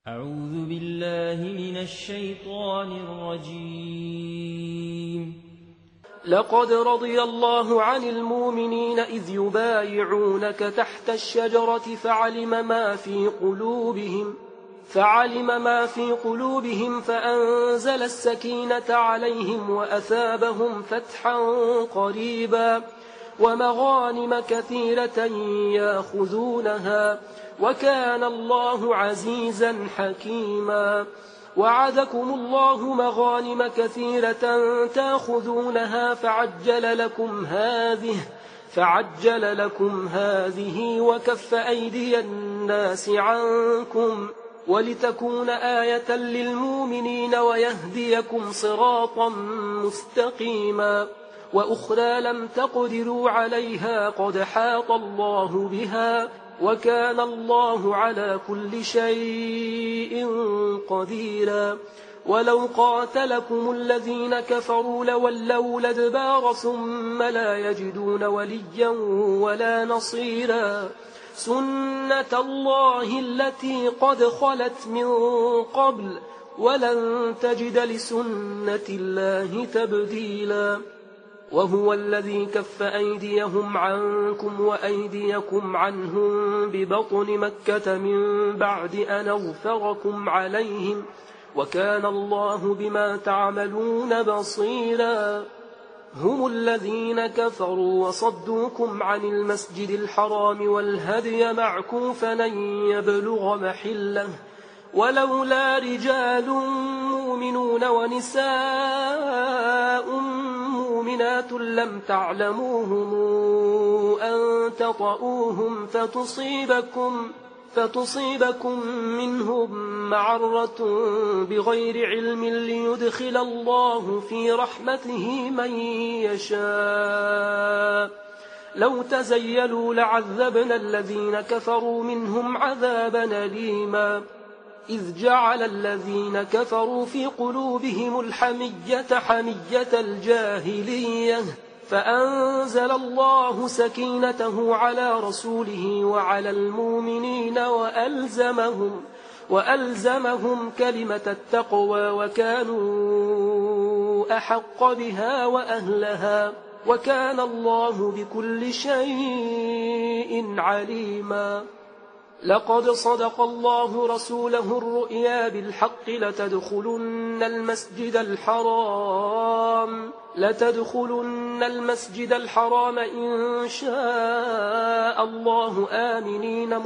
أعوذ بالله من الشيطان الرجيم. لقد رضي الله عن المؤمنين إذ يبايعونك تحت الشجرة فعلم ما في قلوبهم فأنزل السكينة عليهم وأثابهم فتحا قريبا ومغانم كثيرة يأخذونها وكان الله عزيزا حكيما. وعدكم الله مغانم كثيرة تأخذونها فعجل لكم هذه وكف أيدي الناس عنكم ولتكون آية للمؤمنين ويهديكم صراطا مستقيما. وأخرى لم تقدروا عليها قد حاط الله بها وكان الله على كل شيء قديرا. ولو قاتلكم الذين كفروا لولوا الأدبار ثم لا يجدون وليا ولا نصيرا. سنة الله التي قد خلت من قبل ولن تجد لسنة الله تبديلا. وهو الذي كف أيديهم عنكم وأيديكم عنهم ببطن مكة من بعد أن أظفركم عليهم وكان الله بما تعملون بصيرا. هم الذين كفروا وصدوكم عن المسجد الحرام والهدي معكوفا أن يبلغ محله ولولا رجال مؤمنون ونساء مؤمنات لم تعلموهم أن تطؤوهم فتصيبكم منهم معرة بغير علم ليدخل الله في رحمته من يشاء. لو تزيلوا لعذبنا الذين كفروا منهم عذابا أليما. إذ جعل الذين كفروا في قلوبهم الحمية حمية الجاهلية فأنزل الله سكينته على رسوله وعلى المؤمنين وألزمهم كلمة التقوى وكانوا أحق بها وأهلها وكان الله بكل شيء عليما. لقد صدق الله رسوله الرؤيا بالحق لتدخلن المسجد الحرام إن شاء الله آمنين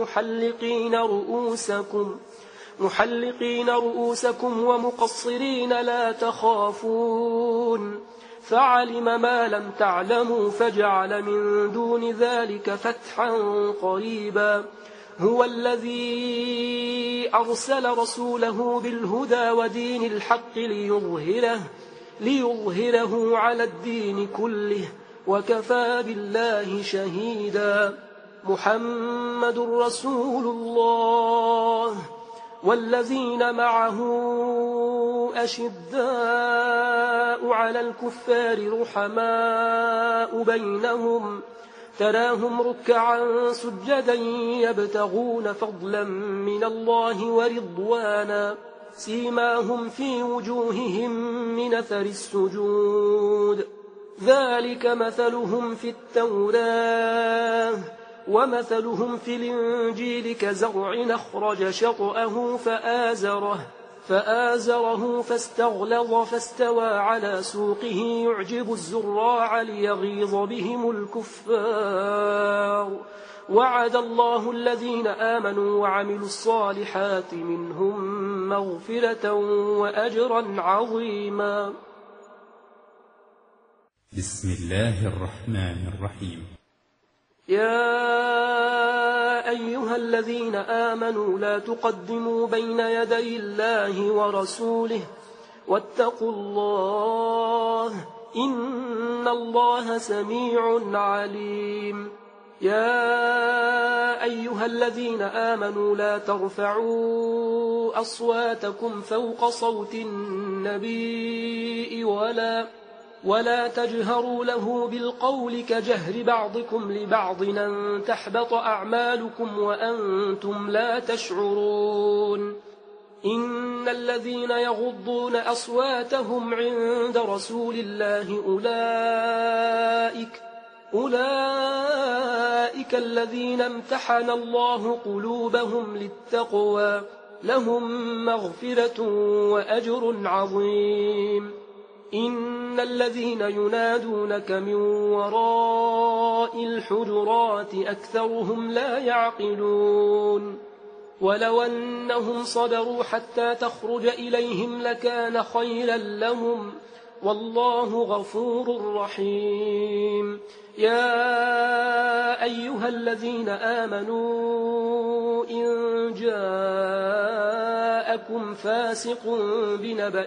محلقين رؤوسكم ومقصرين لا تخافون فعلم ما لم تعلموا فجعل من دون ذلك فتحا قريبا. هو الذي أرسل رسوله بالهدى ودين الحق ليظهره على الدين كله وكفى بالله شهيدا. محمد رسول الله والذين معه أشداء على الكفار رحماء بينهم تراهم ركعا سجدا يبتغون فضلا من الله ورضوانا سيماهم في وجوههم من أثر السجود ذلك مثلهم في التوراة ومثلهم في الإنجيل كزرع أخرج شطأه فآزره فاستغلظ فاستوى على سوقه يعجب الزراع ليغيظ بهم الكفار. وعد الله الذين آمنوا وعملوا الصالحات منهم مغفرة وأجرا عظيما. بسم الله الرحمن الرحيم. يا أيها الذين آمنوا لا تقدموا بين يدي الله ورسوله واتقوا الله إن الله سميع عليم. يا أيها الذين آمنوا لا ترفعوا أصواتكم فوق صوت النبي ولا تجهروا له بالقول كجهر بعضكم لبعض أن تحبط أعمالكم وأنتم لا تشعرون. الذين يغضون أصواتهم عند رسول الله أولئك الذين امتحن الله قلوبهم للتقوى لهم مغفرة وأجر عظيم. إن الذين ينادونك من وراء الحجرات أكثرهم لا يعقلون. ولو أنهم صبروا حتى تخرج إليهم لكان خيرا لهم والله غفور رحيم. يا أيها الذين آمنوا إن جاءكم فاسق بنبأ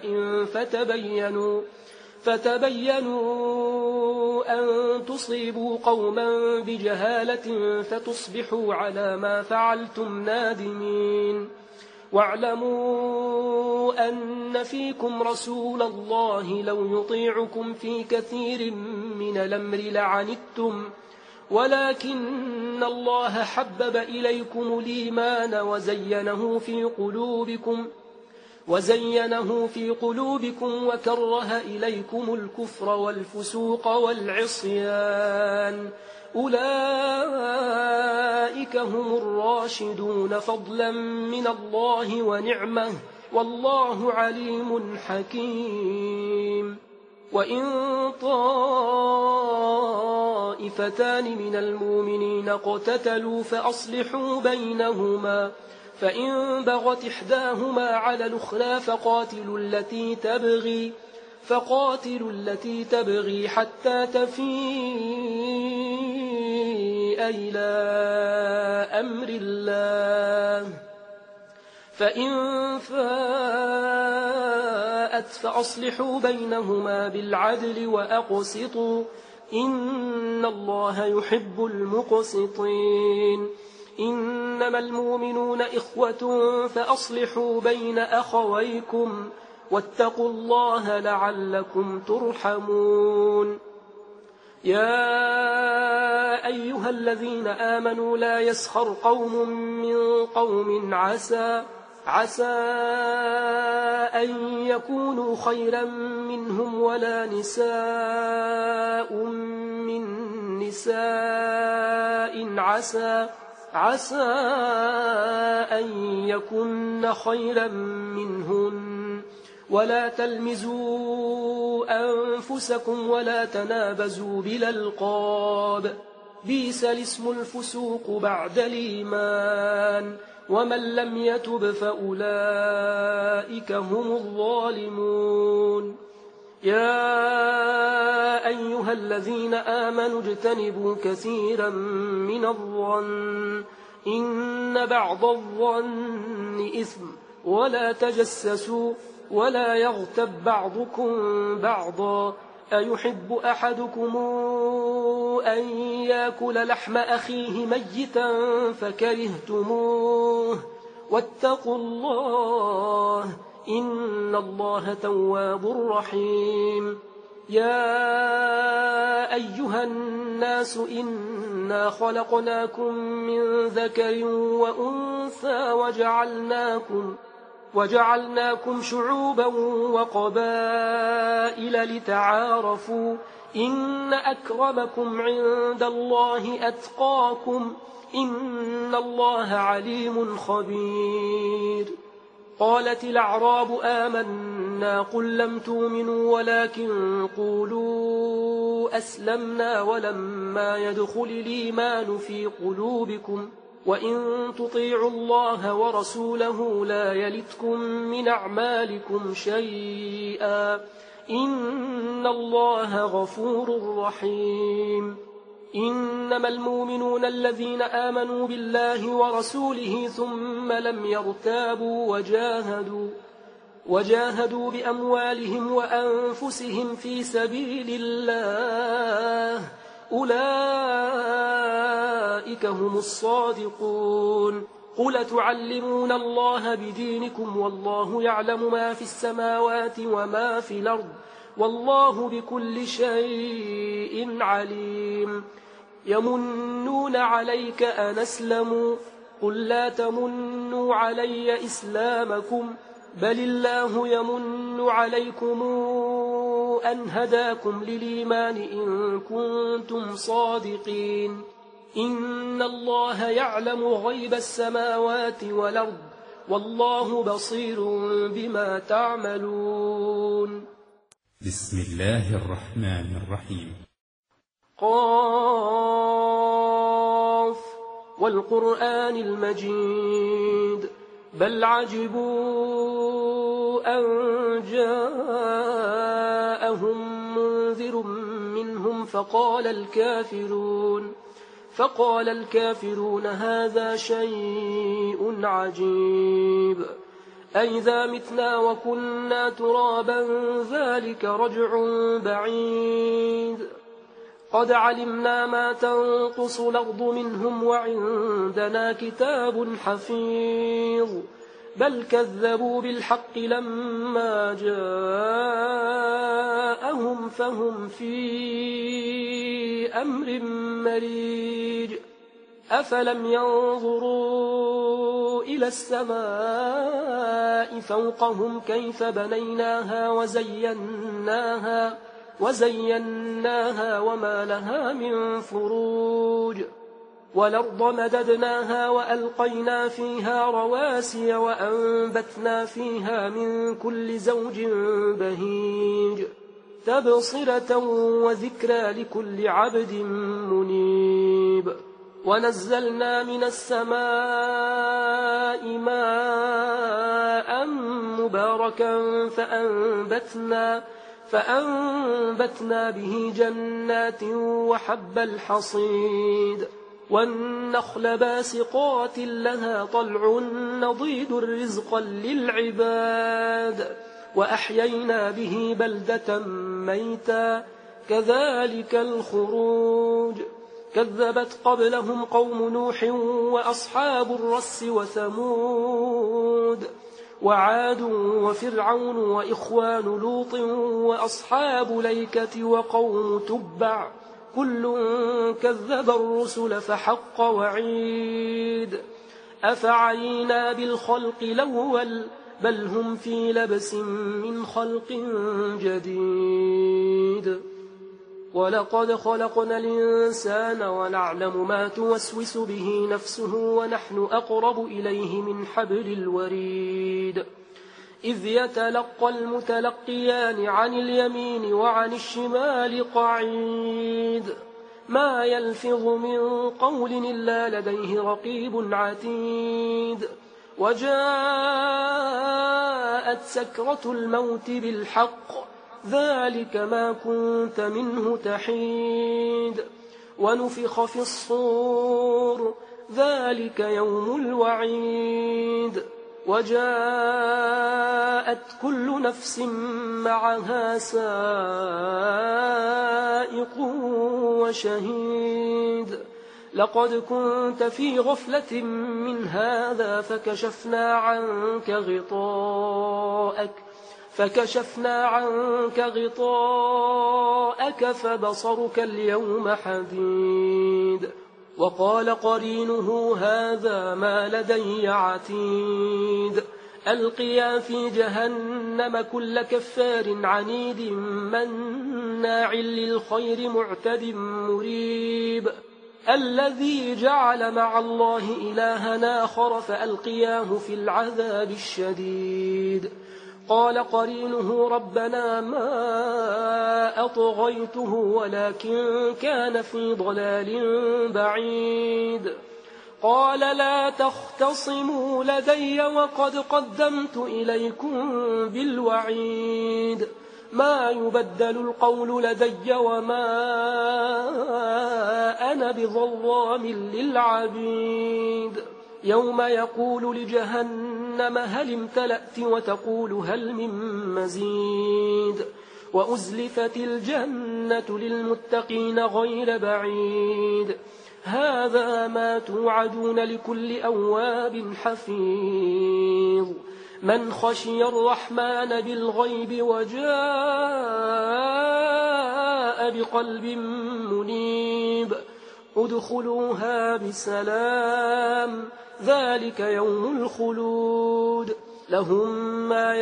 فتبينوا أن تصيبوا قوما بجهالة فتصبحوا على ما فعلتم نادمين. واعلموا أن فيكم رسول الله لو يطيعكم في كثير من الأمر لعنتم ولكن الله حبب إليكم الإيمان وزينه في قلوبكم وكره إليكم الكفر والفسوق والعصيان أولئك هم الراشدون فضلا من الله ونعمه والله عليم حكيم. وإن طائفتان من المؤمنين اقتتلوا فأصلحوا بينهما فإن بغت إحداهما على الأخرى فقاتلوا التي تبغي حتى تفيء إلى أمر الله فإن فاءت فأصلحوا بينهما بالعدل وأقسطوا إن الله يحب المقسطين. إنما المؤمنون إخوة فأصلحوا بين أخويكم واتقوا الله لعلكم ترحمون. يا أيها الذين آمنوا لا يسخر قوم من قوم عسى أن يكونوا خيرا منهم ولا نساء من نساء عسى أن يكن خيرا منهن ولا تلمزوا أنفسكم ولا تنابزوا بالألقاب بئس الاسم الفسوق بعد الإيمان ومن لم يتب فأولئك هم الظالمون. يا أيها الذين آمنوا اجتنبوا كثيرا من الظن إن بعض الظن إثم ولا تجسسوا ولا يغتب بعضكم بعضا أيحب أحدكم أن يأكل لحم أخيه ميتا فكرهتموه واتقوا الله إن الله تواب رحيم. يا أيها الناس إنا خلقناكم من ذكر وأنثى وجعلناكم شعوبا وقبائل لتعارفوا إن أكرمكم عند الله أتقاكم إن الله عليم خبير. قالت الأعراب آمنا قل لم تؤمنوا ولكن قولوا أسلمنا ولما يدخل الإيمان في قلوبكم وإن تطيعوا الله ورسوله لا يلتكم من أعمالكم شيئا إن الله غفور رحيم. إنما المؤمنون الذين آمنوا بالله ورسوله ثم لم يرتابوا وجاهدوا بأموالهم وأنفسهم في سبيل الله أولئك هم الصادقون. قل تعلمون الله بدينكم والله يعلم ما في السماوات وما في الأرض والله بكل شيء عليم. يمنون عليك أن أسلموا قل لا تمنوا علي إسلامكم بل الله يمن عليكم أن هداكم للإيمان إن كنتم صادقين إن الله يعلم غيب السماوات والأرض والله بصير بما تعملون. بسم الله الرحمن الرحيم. قاف والقرآن المجيد بل عجبوا أن جاءهم منذر منهم فقال الكافرون هذا شيء عجيب أئذا متنا وكنا ترابا ذلك رجع بعيد قد علمنا ما تنقص الأرض منهم وعندنا كتاب حفيظ بل كذبوا بالحق لما جاءهم فهم في أمر مريج أفلم ينظروا إلى السماء فوقهم كيف بنيناها وزيناها وما لها من فروج والأرض مددناها وألقينا فيها رواسي وأنبتنا فيها من كل زوج بهيج تبصرة وذكرى لكل عبد منيب ونزلنا من السماء ماء مباركا فأنبتنا به جنات وحب الحصيد والنخل باسقات لها طلع نضيد رزقا للعباد وأحيينا به بلدة ميتا كذلك الخروج كذبت قبلهم قوم نوح وأصحاب الرس وثمود وعاد وفرعون وإخوان لوط وأصحاب ليكة وقوم تبع كل كذب الرسل فحق وعيد أفعينا بالخلق الأول بل هم في لبس من خلق جديد ولقد خلقنا الإنسان ونعلم ما توسوس به نفسه ونحن أقرب إليه من حبل الوريد إذ يتلقى المتلقيان عن اليمين وعن الشمال قعيد ما يلفظ من قول إلا لديه رقيب عتيد وجاءت سكرة الموت بالحق ذلك ما كنت منه تحيد ونفخ في الصور ذلك يوم الوعيد وجاءت كل نفس معها سائق وشهيد لقد كنت في غفلة من هذا فكشفنا عنك غطاءك فبصرك اليوم حديد وقال قرينه هذا ما لدي عتيد ألقيا في جهنم كل كفار عنيد مناع للخير معتد مريب الذي جعل مع الله إلها آخر فألقياه في العذاب الشديد قال قرينه ربنا ما أطغيته ولكن كان في ضلال بعيد قال لا تختصموا لدي وقد قدمت إليكم بالوعيد ما يبدل القول لدي وما أنا بظلام للعبيد يوم يقول لجهنم هل امتلأت وتقول هل من مزيد وأزلفت الجنة للمتقين غير بعيد هذا ما توعدون لكل أواب حفيظ من خشي الرحمن بالغيب وجاء بقلب منيب ادخلوها بسلام ذلك يوم الخلود لهم ما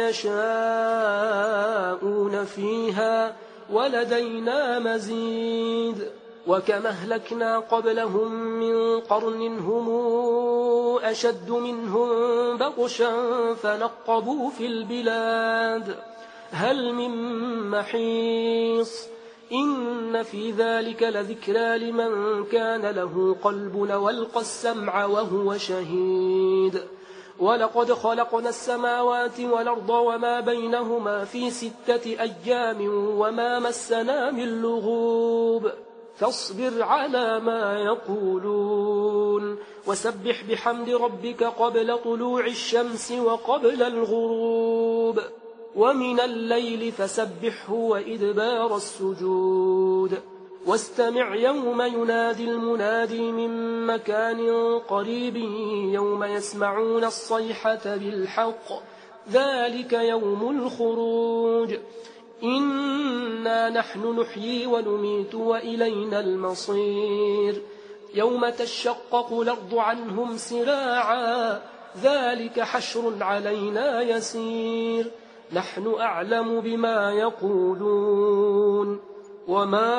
يشاءون فيها ولدينا مزيد وكما أهلكنا قبلهم من قرن هم أشد منهم بطشا فنقبوا في البلاد هل من محيص إن في ذلك لذكرى لمن كان له قلب والقى السمع وهو شهيد ولقد خلقنا السماوات والأرض وما بينهما في 6 أيام وما مسنا من لغوب فاصبر على ما يقولون وسبح بحمد ربك قبل طلوع الشمس وقبل الغروب ومن الليل فسبحه وإدبار السجود واستمع يوم ينادي المنادي من مكان قريب يوم يسمعون الصيحة بالحق ذلك يوم الخروج إنا نحن نحيي ونميت وإلينا المصير يوم تشقق الأرض عنهم سراعا ذلك حشر علينا يسير نحن أعلم بما يقولون وما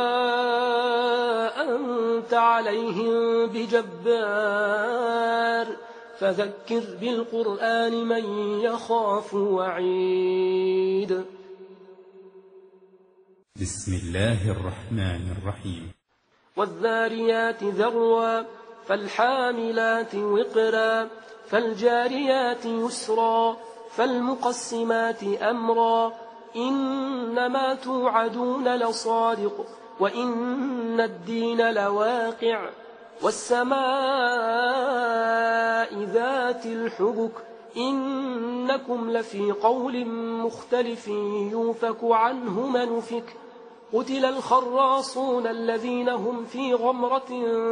أنت عليهم بجبار فذكر بالقرآن من يخاف وعيد بسم الله الرحمن الرحيم والذاريات ذروا فالحاملات وقرا فالجاريات يسرا فالمقسمات أمرا إنما توعدون لصادق وإن الدين لواقع والسماء ذات الحبك إنكم لفي قول مختلف يوفك عنه من أفك قتل الخراصون الذين هم في غمرة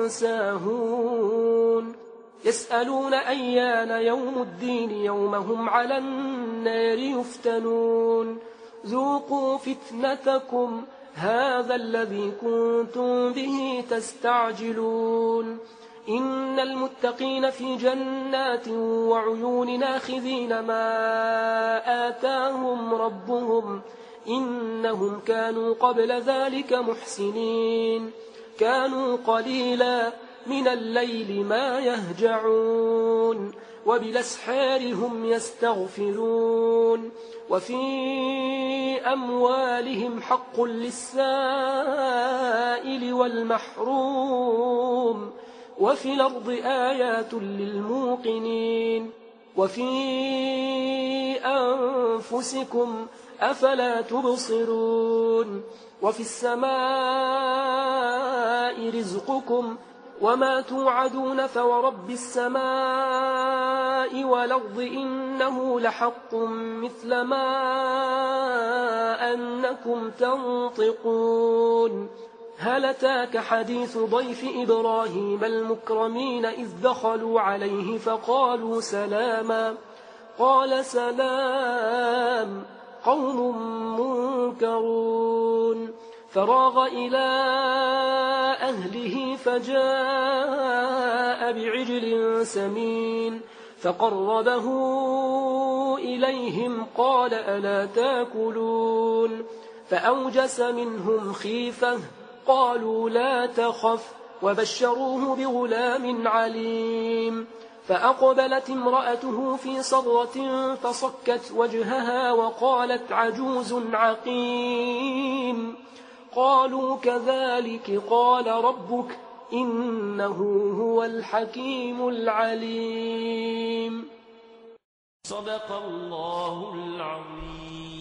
ساهون يسألون أيان يوم الدين يوم هم على النار يفتنون ذوقوا فتنتكم هذا الذي كنتم به تستعجلون إن المتقين في جنات وعيون ناخذين ما آتاهم ربهم إنهم كانوا قبل ذلك محسنين كانوا قليلا من الليل ما يهجعون وبالأسحار هم يستغفرون وفي أموالهم حق للسائل والمحروم وفي الأرض آيات للموقنين وفي أنفسكم أفلا تبصرون وفي السماء رزقكم وما توعدون فورب السماء والأرض إنه لحق مثل ما أنكم تنطقون هل أتاك حديث ضيف إبراهيم المكرمين إذ دخلوا عليه فقالوا سلاما قال سلام قوم منكرون فراغ إلى أهله فجاء بعجل سمين فقربه إليهم قال ألا تاكلون فأوجس منهم خيفة قالوا لا تخف وبشروه بغلام عليم فأقبلت امرأته في صرة فصكت وجهها وقالت عجوز عقيم قالوا كذلك قال ربك إنه هو الحكيم العليم صدق الله العظيم.